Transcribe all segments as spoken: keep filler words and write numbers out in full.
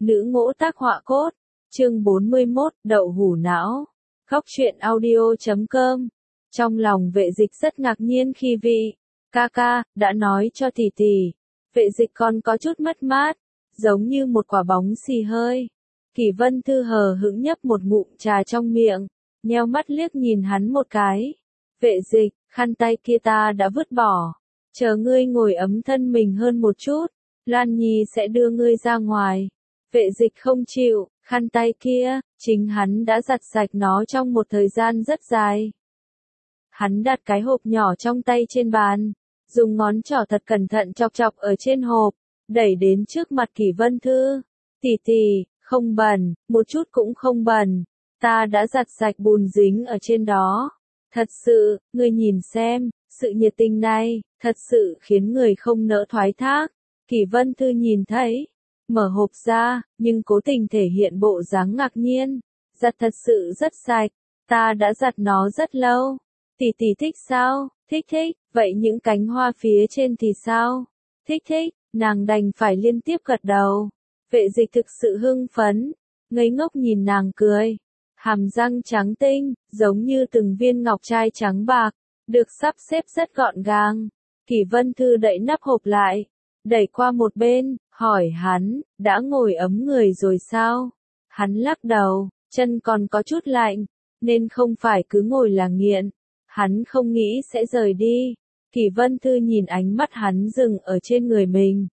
Nữ ngỗ tác họa cốt. Chương bốn mươi mốt, đậu hủ não. Góc truyện audio chấm com. Trong lòng Vệ Dịch rất ngạc nhiên khi vị ca ca đã nói cho tỷ tỷ. Vệ Dịch còn có chút mất mát, giống như một quả bóng xì hơi. Kỷ Vân Thư hờ hững nhấp một ngụm trà trong miệng, nheo mắt liếc nhìn hắn một cái. Vệ Dịch, khăn tay kia ta đã vứt bỏ, chờ ngươi ngồi ấm thân mình hơn một chút, Lan Nhi sẽ đưa ngươi ra ngoài. Vệ Dịch không chịu, khăn tay kia, chính hắn đã giặt sạch nó trong một thời gian rất dài. Hắn đặt cái hộp nhỏ trong tay trên bàn, dùng ngón trỏ thật cẩn thận chọc chọc ở trên hộp, đẩy đến trước mặt Kỷ Vân Thư. Tỷ tỷ, không bẩn, một chút cũng không bẩn, ta đã giặt sạch bùn dính ở trên đó. Thật sự, ngươi nhìn xem, sự nhiệt tình này, thật sự khiến người không nỡ thoái thác. Kỷ Vân Thư nhìn thấy, mở hộp ra, nhưng cố tình thể hiện bộ dáng ngạc nhiên. Giặt thật sự rất sạch, ta đã giặt nó rất lâu. Tỷ tỷ thích sao? Thích thích, vậy những cánh hoa phía trên thì sao? Thích thích, nàng đành phải liên tiếp gật đầu. Vệ Dịch thực sự hưng phấn, ngây ngốc nhìn nàng cười. Hàm răng trắng tinh, giống như từng viên ngọc trai trắng bạc, được sắp xếp rất gọn gàng. Kỷ Vân Thư đậy nắp hộp lại, đẩy qua một bên, hỏi hắn, đã ngồi ấm người rồi sao? Hắn lắc đầu, chân còn có chút lạnh, nên không phải cứ ngồi là nghiện. Hắn không nghĩ sẽ rời đi. Kỷ Vân Thư nhìn ánh mắt hắn dừng ở trên người mình.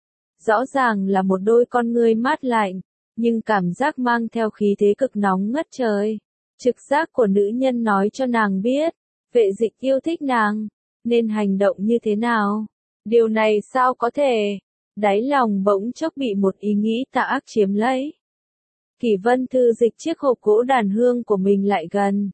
Rõ ràng là một đôi con ngươi mát lạnh, nhưng cảm giác mang theo khí thế cực nóng ngất trời. Trực giác của nữ nhân nói cho nàng biết, Vệ Dịch yêu thích nàng, nên hành động như thế nào? Điều này sao có thể? Đáy lòng bỗng chốc bị một ý nghĩ tà ác chiếm lấy. Kỷ Vân Thư dịch chiếc hộp gỗ đàn hương của mình lại gần,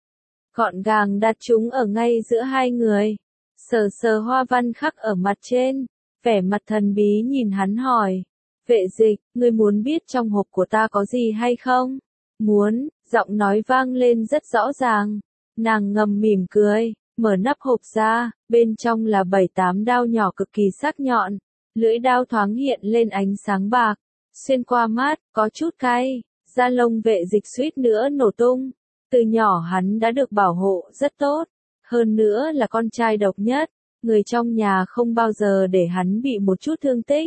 gọn gàng đặt chúng ở ngay giữa hai người, sờ sờ hoa văn khắc ở mặt trên, vẻ mặt thần bí nhìn hắn hỏi. Vệ Dịch, ngươi muốn biết trong hộp của ta có gì hay không? Muốn, giọng nói vang lên rất rõ ràng. Nàng ngầm mỉm cười, mở nắp hộp ra, bên trong là bảy tám đao nhỏ cực kỳ sắc nhọn, lưỡi đao thoáng hiện lên ánh sáng bạc, xuyên qua mắt, có chút cay, da lông Vệ Dịch suýt nữa nổ tung. Từ nhỏ hắn đã được bảo hộ rất tốt, hơn nữa là con trai độc nhất, người trong nhà không bao giờ để hắn bị một chút thương tích.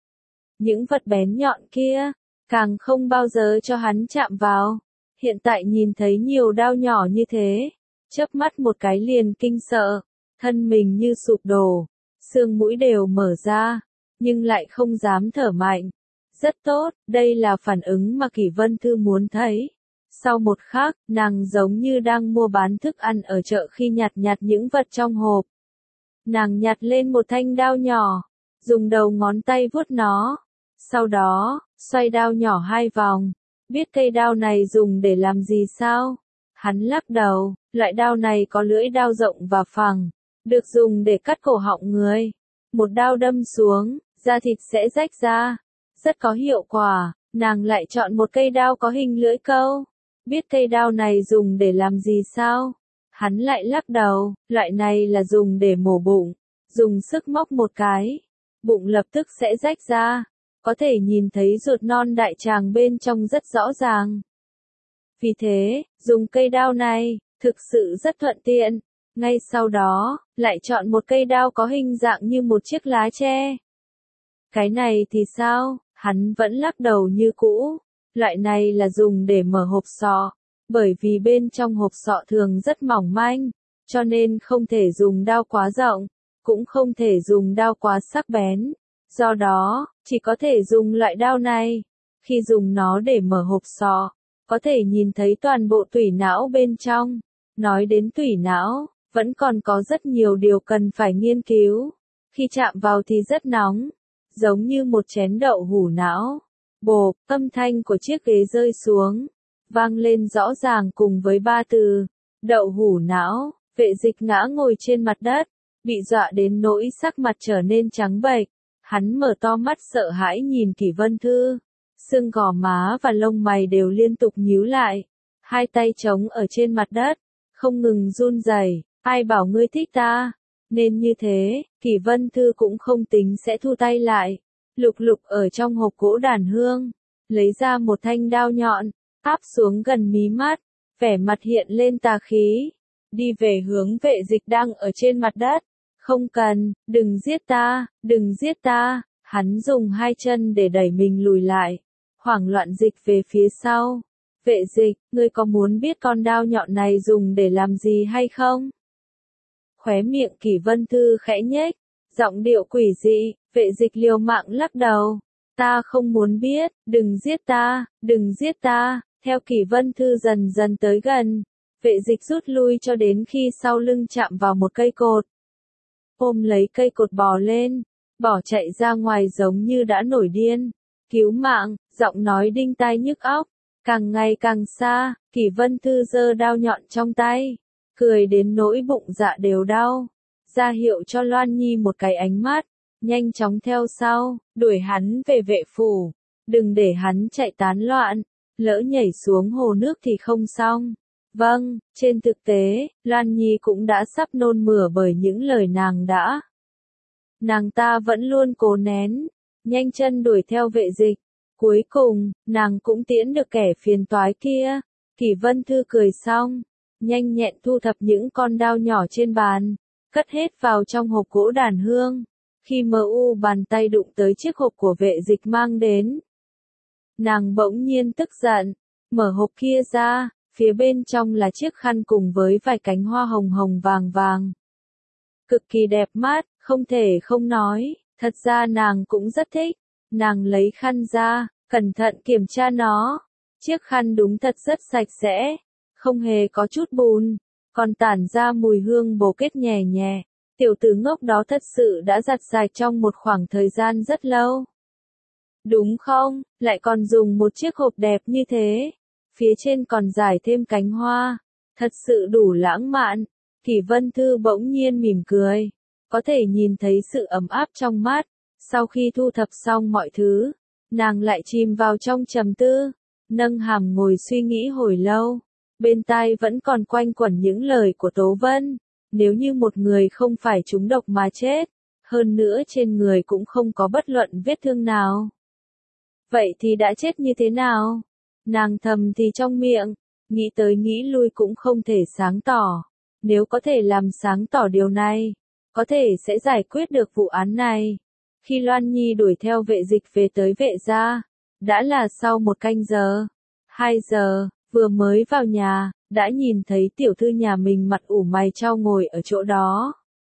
Những vật bén nhọn kia, càng không bao giờ cho hắn chạm vào. Hiện tại nhìn thấy nhiều đao nhỏ như thế, chớp mắt một cái liền kinh sợ, thân mình như sụp đổ, xương mũi đều mở ra, nhưng lại không dám thở mạnh. Rất tốt, đây là phản ứng mà Kỷ Vân Thư muốn thấy. Sau một khắc, nàng giống như đang mua bán thức ăn ở chợ khi nhặt nhặt những vật trong hộp. Nàng nhặt lên một thanh đao nhỏ, dùng đầu ngón tay vuốt nó. Sau đó, xoay đao nhỏ hai vòng. Biết cây đao này dùng để làm gì sao? Hắn lắc đầu, loại đao này có lưỡi đao rộng và phẳng, được dùng để cắt cổ họng người. Một đao đâm xuống, da thịt sẽ rách ra. Rất có hiệu quả, nàng lại chọn một cây đao có hình lưỡi câu. Biết cây đao này dùng để làm gì sao? Hắn lại lắc đầu, loại này là dùng để mổ bụng. Dùng sức móc một cái, bụng lập tức sẽ rách ra. Có thể nhìn thấy ruột non đại tràng bên trong rất rõ ràng. Vì thế, dùng cây đao này, thực sự rất thuận tiện. Ngay sau đó, lại chọn một cây đao có hình dạng như một chiếc lá tre. Cái này thì sao? Hắn vẫn lắc đầu như cũ. Loại này là dùng để mở hộp sọ. Bởi vì bên trong hộp sọ thường rất mỏng manh, cho nên không thể dùng đao quá rộng, cũng không thể dùng đao quá sắc bén. Do đó, chỉ có thể dùng loại đao này. Khi dùng nó để mở hộp sọ, có thể nhìn thấy toàn bộ tủy não bên trong. Nói đến tủy não, vẫn còn có rất nhiều điều cần phải nghiên cứu. Khi chạm vào thì rất nóng, giống như một chén đậu hủ não. Bộp, âm thanh của chiếc ghế rơi xuống, vang lên rõ ràng cùng với ba từ, đậu hủ não. Vệ Dịch ngã ngồi trên mặt đất, bị dọa đến nỗi sắc mặt trở nên trắng bệch. Hắn mở to mắt sợ hãi nhìn Kỷ Vân Thư, xương gò má và lông mày đều liên tục nhíu lại, hai tay trống ở trên mặt đất, không ngừng run rẩy. Ai bảo ngươi thích ta? Nên như thế, Kỷ Vân Thư cũng không tính sẽ thu tay lại, lục lục ở trong hộp gỗ đàn hương, lấy ra một thanh đao nhọn, áp xuống gần mí mắt, vẻ mặt hiện lên tà khí, đi về hướng Vệ Dịch đang ở trên mặt đất. Không cần, đừng giết ta, đừng giết ta, hắn dùng hai chân để đẩy mình lùi lại, hoảng loạn dịch về phía sau. Vệ Dịch, ngươi có muốn biết con đao nhọn này dùng để làm gì hay không? Khóe miệng Kỷ Vân Thư khẽ nhếch, giọng điệu quỷ dị. Vệ Dịch liều mạng lắc đầu, ta không muốn biết, đừng giết ta, đừng giết ta. Theo Kỷ Vân Thư dần dần tới gần, Vệ Dịch rút lui cho đến khi sau lưng chạm vào một cây cột. Ôm lấy cây cột bò lên, bỏ chạy ra ngoài giống như đã nổi điên. Cứu mạng, giọng nói đinh tai nhức óc, càng ngày càng xa. Kỷ Vân Thư giơ đao nhọn trong tay, cười đến nỗi bụng dạ đều đau, ra hiệu cho Loan Nhi một cái ánh mắt, nhanh chóng theo sau, đuổi hắn về vệ phủ, đừng để hắn chạy tán loạn, lỡ nhảy xuống hồ nước thì không xong. Vâng, trên thực tế, Loan Nhi cũng đã sắp nôn mửa bởi những lời nàng đã. Nàng ta vẫn luôn cố nén, nhanh chân đuổi theo Vệ Dịch. Cuối cùng, nàng cũng tiễn được kẻ phiền toái kia. Kỷ Vân Thư cười xong, nhanh nhẹn thu thập những con dao nhỏ trên bàn, cất hết vào trong hộp gỗ đàn hương. Khi mờ u bàn tay đụng tới chiếc hộp của Vệ Dịch mang đến, nàng bỗng nhiên tức giận, mở hộp kia ra, phía bên trong là chiếc khăn cùng với vài cánh hoa hồng hồng vàng vàng. Cực kỳ đẹp mắt, không thể không nói, thật ra nàng cũng rất thích. Nàng lấy khăn ra, cẩn thận kiểm tra nó. Chiếc khăn đúng thật rất sạch sẽ, không hề có chút bùn, còn tản ra mùi hương bồ kết nhẹ nhẹ. Tiểu tử ngốc đó thật sự đã giặt sạch trong một khoảng thời gian rất lâu. Đúng không, lại còn dùng một chiếc hộp đẹp như thế. Phía trên còn rải thêm cánh hoa, thật sự đủ lãng mạn. Kỷ Vân Thư bỗng nhiên mỉm cười, có thể nhìn thấy sự ấm áp trong mắt. Sau khi thu thập xong mọi thứ, nàng lại chìm vào trong trầm tư, nâng hàm ngồi suy nghĩ hồi lâu. Bên tai vẫn còn quanh quẩn những lời của Tố Vân, nếu như một người không phải trúng độc mà chết, hơn nữa trên người cũng không có bất luận vết thương nào. Vậy thì đã chết như thế nào? Nàng thầm thì trong miệng, nghĩ tới nghĩ lui cũng không thể sáng tỏ. Nếu có thể làm sáng tỏ điều này, có thể sẽ giải quyết được vụ án này. Khi Loan Nhi đuổi theo Vệ Dịch về tới Vệ gia, đã là sau một canh giờ. Hai giờ, vừa mới vào nhà, đã nhìn thấy tiểu thư nhà mình mặt ủ mày chau ngồi ở chỗ đó.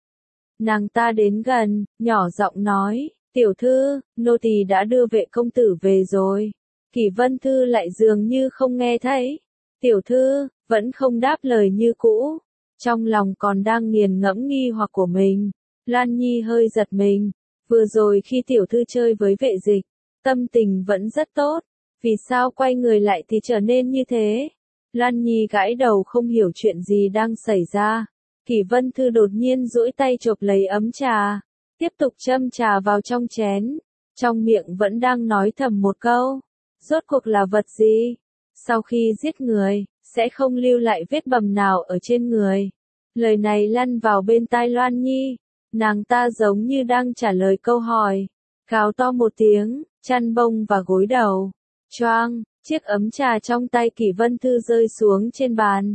Nàng ta đến gần, nhỏ giọng nói, tiểu thư, nô tỳ đã đưa Vệ công tử về rồi. Kỷ Vân Thư lại dường như không nghe thấy. Tiểu thư, vẫn không đáp lời như cũ. Trong lòng còn đang nghiền ngẫm nghi hoặc của mình. Loan Nhi hơi giật mình. Vừa rồi khi tiểu thư chơi với Vệ Dịch, tâm tình vẫn rất tốt. Vì sao quay người lại thì trở nên như thế? Loan Nhi gãi đầu không hiểu chuyện gì đang xảy ra. Kỷ Vân Thư đột nhiên duỗi tay chộp lấy ấm trà, tiếp tục châm trà vào trong chén. Trong miệng vẫn đang nói thầm một câu. Rốt cuộc là vật gì? Sau khi giết người, sẽ không lưu lại vết bầm nào ở trên người. Lời này lăn vào bên tai Loan Nhi. Nàng ta giống như đang trả lời câu hỏi. Gào to một tiếng, chăn bông và gối đầu. Choang, chiếc ấm trà trong tay Kỷ Vân Thư rơi xuống trên bàn.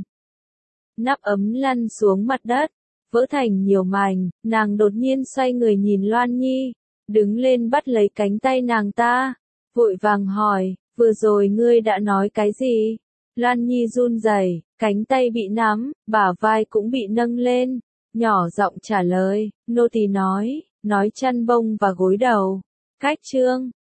Nắp ấm lăn xuống mặt đất, vỡ thành nhiều mảnh. Nàng đột nhiên xoay người nhìn Loan Nhi, đứng lên bắt lấy cánh tay nàng ta, vội vàng hỏi, vừa rồi ngươi đã nói cái gì? Loan Nhi run rẩy, cánh tay bị nắm, bả vai cũng bị nâng lên, nhỏ giọng trả lời, nô tỳ nói, nói chăn bông và gối đầu. Cách chương